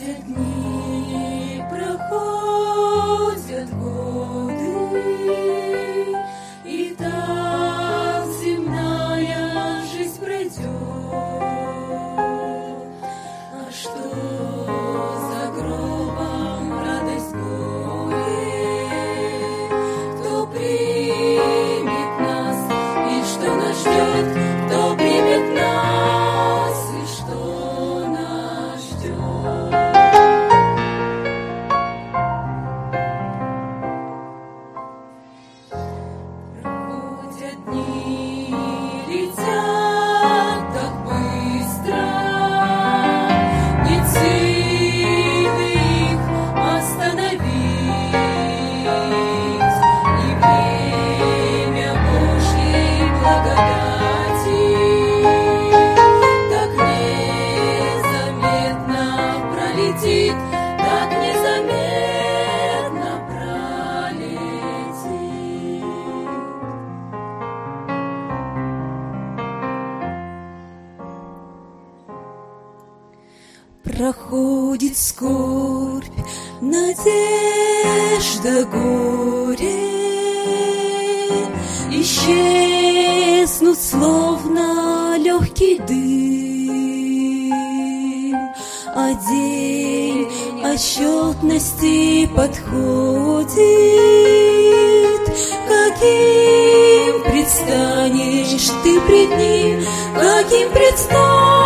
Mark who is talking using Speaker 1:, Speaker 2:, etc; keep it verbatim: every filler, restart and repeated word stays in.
Speaker 1: Проходят дни, проходят годы, и так земная жизнь пройдет. А что за гробом радость горе? Кто примет нас, и что нас ждет? Кто примет нас, и что нас ждет? Проходят дни, летят так быстро, нет силы их остановить, и время Божьей благодати так незаметно пролетит, так незаметно пролетит. Проходит скорбь, надежда, горе, исчезнут словно легкий дым, а день отчетности подходит. Каким предстанешь ты пред ним, каким предстанешь